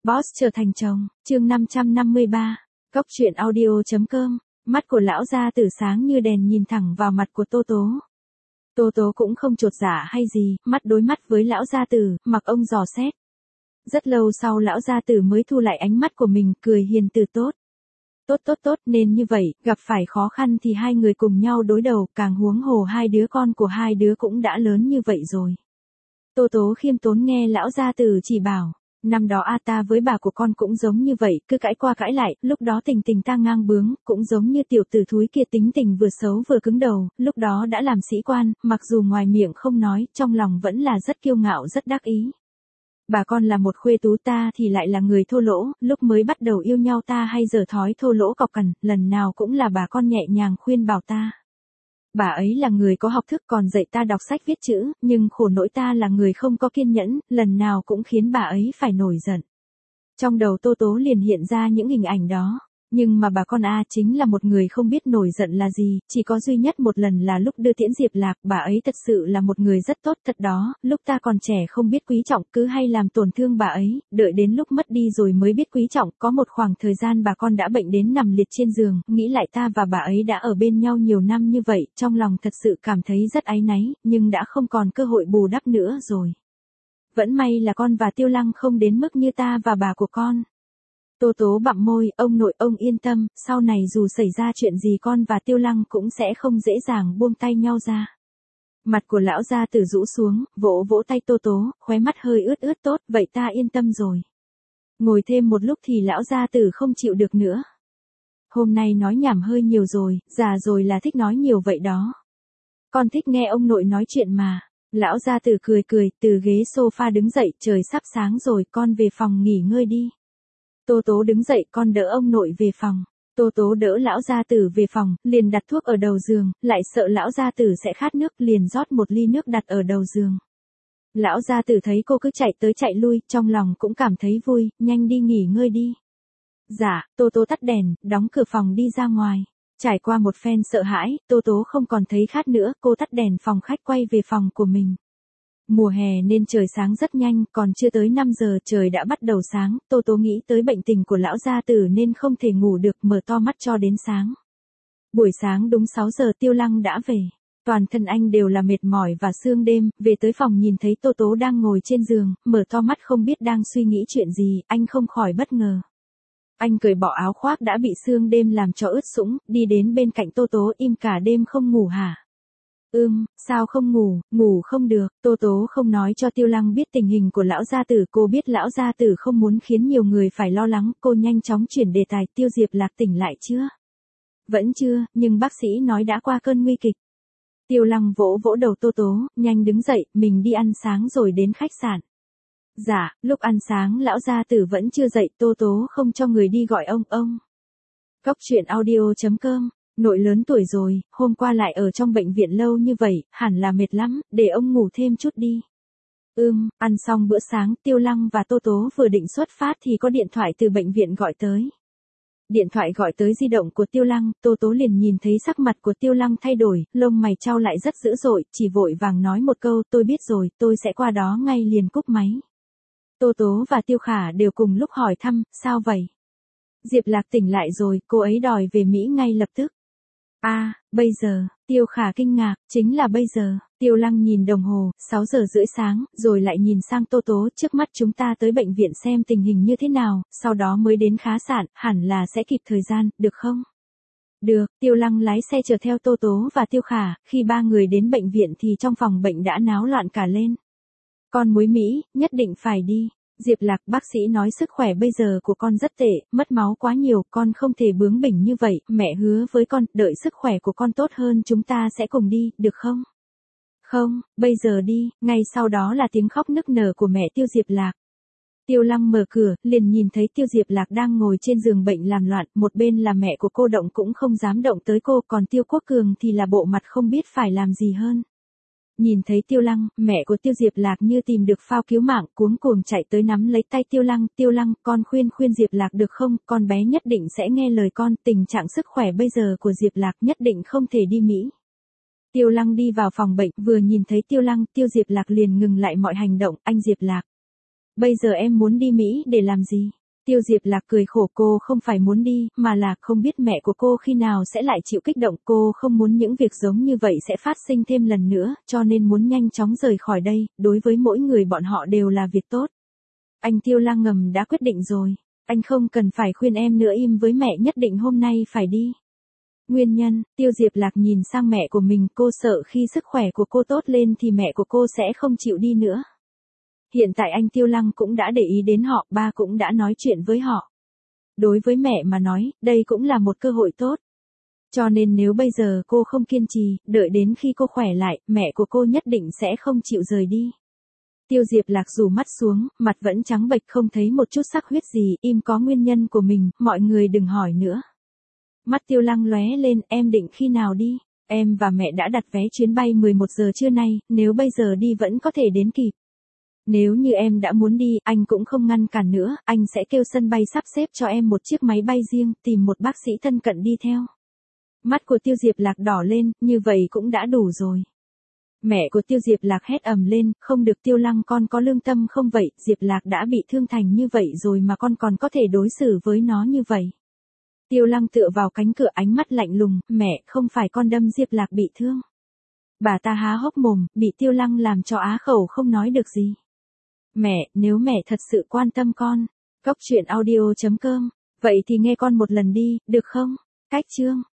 Boss trở thành chồng, chương 553, Cốc truyện audio.com, mắt của lão gia tử sáng như đèn nhìn thẳng vào mặt của Tô Tố. Tô Tố cũng không chột dạ hay gì, mắt đối mắt với lão gia tử, mặc ông dò xét. Rất lâu sau lão gia tử mới thu lại ánh mắt của mình, cười hiền từ tốt. Tốt, nên như vậy, gặp phải khó khăn thì hai người cùng nhau đối đầu, càng huống hồ hai đứa con của hai đứa cũng đã lớn như vậy rồi. Tô Tố khiêm tốn nghe lão gia tử chỉ bảo. Năm đó ta với bà của con cũng giống như vậy, cứ cãi qua cãi lại, lúc đó tình ta ngang bướng, cũng giống như tiểu tử thúi kia tính tình vừa xấu vừa cứng đầu, lúc đó đã làm sĩ quan, mặc dù ngoài miệng không nói, trong lòng vẫn là rất kiêu ngạo rất đắc ý. Bà con là một khuê tú, ta thì lại là người thô lỗ, lúc mới bắt đầu yêu nhau ta hay dở thói thô lỗ cọc cằn, lần nào cũng là bà con nhẹ nhàng khuyên bảo ta. Bà ấy là người có học thức còn dạy ta đọc sách viết chữ, nhưng khổ nỗi ta là người không có kiên nhẫn, lần nào cũng khiến bà ấy phải nổi giận. Trong đầu Tô Tố liền hiện ra những hình ảnh đó. Nhưng mà bà con chính là một người không biết nổi giận là gì, chỉ có duy nhất một lần là lúc đưa tiễn Diệp Lạc, bà ấy thật sự là một người rất tốt thật đó, lúc ta còn trẻ không biết quý trọng, cứ hay làm tổn thương bà ấy, đợi đến lúc mất đi rồi mới biết quý trọng, có một khoảng thời gian bà con đã bệnh đến nằm liệt trên giường, nghĩ lại ta và bà ấy đã ở bên nhau nhiều năm như vậy, trong lòng thật sự cảm thấy rất áy náy, nhưng đã không còn cơ hội bù đắp nữa rồi. Vẫn may là con và Tiêu Lăng không đến mức như ta và bà của con. Tô Tố bặm môi, ông nội ông yên tâm, sau này dù xảy ra chuyện gì con và Tiêu Lăng cũng sẽ không dễ dàng buông tay nhau ra. Mặt của lão gia tử rũ xuống, vỗ vỗ tay Tô Tố, khóe mắt hơi ướt tốt, vậy ta yên tâm rồi. Ngồi thêm một lúc thì lão gia tử không chịu được nữa. Hôm nay nói nhảm hơi nhiều rồi, già rồi là thích nói nhiều vậy đó. Con thích nghe ông nội nói chuyện mà. Lão gia tử cười, từ ghế sofa đứng dậy, trời sắp sáng rồi, con về phòng nghỉ ngơi đi. Tô Tố đứng dậy, con đỡ ông nội về phòng. Tô Tố đỡ lão gia tử về phòng, liền đặt thuốc ở đầu giường, lại sợ lão gia tử sẽ khát nước, liền rót một ly nước đặt ở đầu giường. Lão gia tử thấy cô cứ chạy tới chạy lui, trong lòng cũng cảm thấy vui, nhanh đi nghỉ ngơi đi. Dạ, Tô Tố tắt đèn, đóng cửa phòng đi ra ngoài. Trải qua một phen sợ hãi, Tô Tố không còn thấy khát nữa, cô tắt đèn phòng khách quay về phòng của mình. Mùa hè nên trời sáng rất nhanh, còn chưa tới 5 giờ trời đã bắt đầu sáng, Tô Tố nghĩ tới bệnh tình của lão gia tử nên không thể ngủ được, mở to mắt cho đến sáng. Buổi sáng đúng 6 giờ Tiêu Lăng đã về. Toàn thân anh đều là mệt mỏi và sương đêm, về tới phòng nhìn thấy Tô Tố đang ngồi trên giường, mở to mắt không biết đang suy nghĩ chuyện gì, anh không khỏi bất ngờ. Anh cởi bỏ áo khoác đã bị sương đêm làm cho ướt sũng, đi đến bên cạnh Tô Tố, im cả đêm không ngủ hả? Sao không ngủ, ngủ không được, Tô Tố không nói cho Tiêu Lăng biết tình hình của lão gia tử, cô biết lão gia tử không muốn khiến nhiều người phải lo lắng, cô nhanh chóng chuyển đề tài, Tiêu Diệp Lạc tỉnh lại chưa? Vẫn chưa, nhưng bác sĩ nói đã qua cơn nguy kịch. Tiêu Lăng vỗ vỗ đầu Tô Tố, nhanh đứng dậy, mình đi ăn sáng rồi đến khách sạn. Dạ, lúc ăn sáng lão gia tử vẫn chưa dậy, Tô Tố không cho người đi gọi ông. Cốc truyện audio.com. Nội lớn tuổi rồi, hôm qua lại ở trong bệnh viện lâu như vậy, hẳn là mệt lắm, để ông ngủ thêm chút đi. Ăn xong bữa sáng, Tiêu Lăng và Tô Tố vừa định xuất phát thì có điện thoại từ bệnh viện gọi tới. Điện thoại gọi tới di động của Tiêu Lăng, Tô Tố liền nhìn thấy sắc mặt của Tiêu Lăng thay đổi, lông mày chau lại rất dữ dội, chỉ vội vàng nói một câu, tôi biết rồi, tôi sẽ qua đó ngay liền cúp máy. Tô Tố và Tiêu Khả đều cùng lúc hỏi thăm, sao vậy? Diệp Lạc tỉnh lại rồi, cô ấy đòi về Mỹ ngay lập tức. Bây giờ, Tiêu Khả kinh ngạc, chính là bây giờ. Tiêu Lăng nhìn đồng hồ, 6 giờ rưỡi sáng, rồi lại nhìn sang Tô Tố, trước mắt chúng ta tới bệnh viện xem tình hình như thế nào, sau đó mới đến khá sản, hẳn là sẽ kịp thời gian, được không? Được, Tiêu Lăng lái xe chở theo Tô Tố và Tiêu Khả, khi ba người đến bệnh viện thì trong phòng bệnh đã náo loạn cả lên. Con muối Mỹ, nhất định phải đi. Diệp Lạc, bác sĩ nói sức khỏe bây giờ của con rất tệ, mất máu quá nhiều, con không thể bướng bỉnh như vậy, mẹ hứa với con, đợi sức khỏe của con tốt hơn chúng ta sẽ cùng đi, được không? Không, bây giờ đi, ngay sau đó là tiếng khóc nức nở của mẹ Tiêu Diệp Lạc. Tiêu Lăng mở cửa, liền nhìn thấy Tiêu Diệp Lạc đang ngồi trên giường bệnh làm loạn, một bên là mẹ của cô động cũng không dám động tới cô, còn Tiêu Quốc Cường thì là bộ mặt không biết phải làm gì hơn. Nhìn thấy Tiêu Lăng, mẹ của Tiêu Diệp Lạc như tìm được phao cứu mạng, cuống cuồng chạy tới nắm lấy tay Tiêu Lăng, con khuyên Diệp Lạc được không, con bé nhất định sẽ nghe lời con, tình trạng sức khỏe bây giờ của Diệp Lạc nhất định không thể đi Mỹ. Tiêu Lăng đi vào phòng bệnh, vừa nhìn thấy Tiêu Lăng, Tiêu Diệp Lạc liền ngừng lại mọi hành động, anh Diệp Lạc. Bây giờ em muốn đi Mỹ để làm gì? Tiêu Diệp Lạc cười khổ, cô không phải muốn đi, mà là không biết mẹ của cô khi nào sẽ lại chịu kích động. Cô không muốn những việc giống như vậy sẽ phát sinh thêm lần nữa, cho nên muốn nhanh chóng rời khỏi đây, đối với mỗi người bọn họ đều là việc tốt. Anh Tiêu Lăng ngầm đã quyết định rồi. Anh không cần phải khuyên em nữa, im với mẹ, nhất định hôm nay phải đi. Nguyên nhân, Tiêu Diệp Lạc nhìn sang mẹ của mình, cô sợ khi sức khỏe của cô tốt lên thì mẹ của cô sẽ không chịu đi nữa. Hiện tại anh Tiêu Lăng cũng đã để ý đến họ, ba cũng đã nói chuyện với họ. Đối với mẹ mà nói, đây cũng là một cơ hội tốt. Cho nên nếu bây giờ cô không kiên trì, đợi đến khi cô khỏe lại, mẹ của cô nhất định sẽ không chịu rời đi. Tiêu Diệp Lạc rủ mắt xuống, mặt vẫn trắng bệch, không thấy một chút sắc huyết gì, im có nguyên nhân của mình, mọi người đừng hỏi nữa. Mắt Tiêu Lăng lóe lên, em định khi nào đi? Em và mẹ đã đặt vé chuyến bay 11 giờ trưa nay, nếu bây giờ đi vẫn có thể đến kịp. Nếu như em đã muốn đi, anh cũng không ngăn cản nữa, anh sẽ kêu sân bay sắp xếp cho em một chiếc máy bay riêng, tìm một bác sĩ thân cận đi theo. Mắt của Tiêu Diệp Lạc đỏ lên, như vậy cũng đã đủ rồi. Mẹ của Tiêu Diệp Lạc hét ầm lên, không được Tiêu Lăng, con có lương tâm không vậy, Diệp Lạc đã bị thương thành như vậy rồi mà con còn có thể đối xử với nó như vậy. Tiêu Lăng tựa vào cánh cửa, ánh mắt lạnh lùng, mẹ, không phải con đâm Diệp Lạc bị thương. Bà ta há hốc mồm, bị Tiêu Lăng làm cho á khẩu không nói được gì. Mẹ, nếu mẹ thật sự quan tâm con, cóc truyện audio.com, vậy thì nghe con một lần đi, được không? Cách chương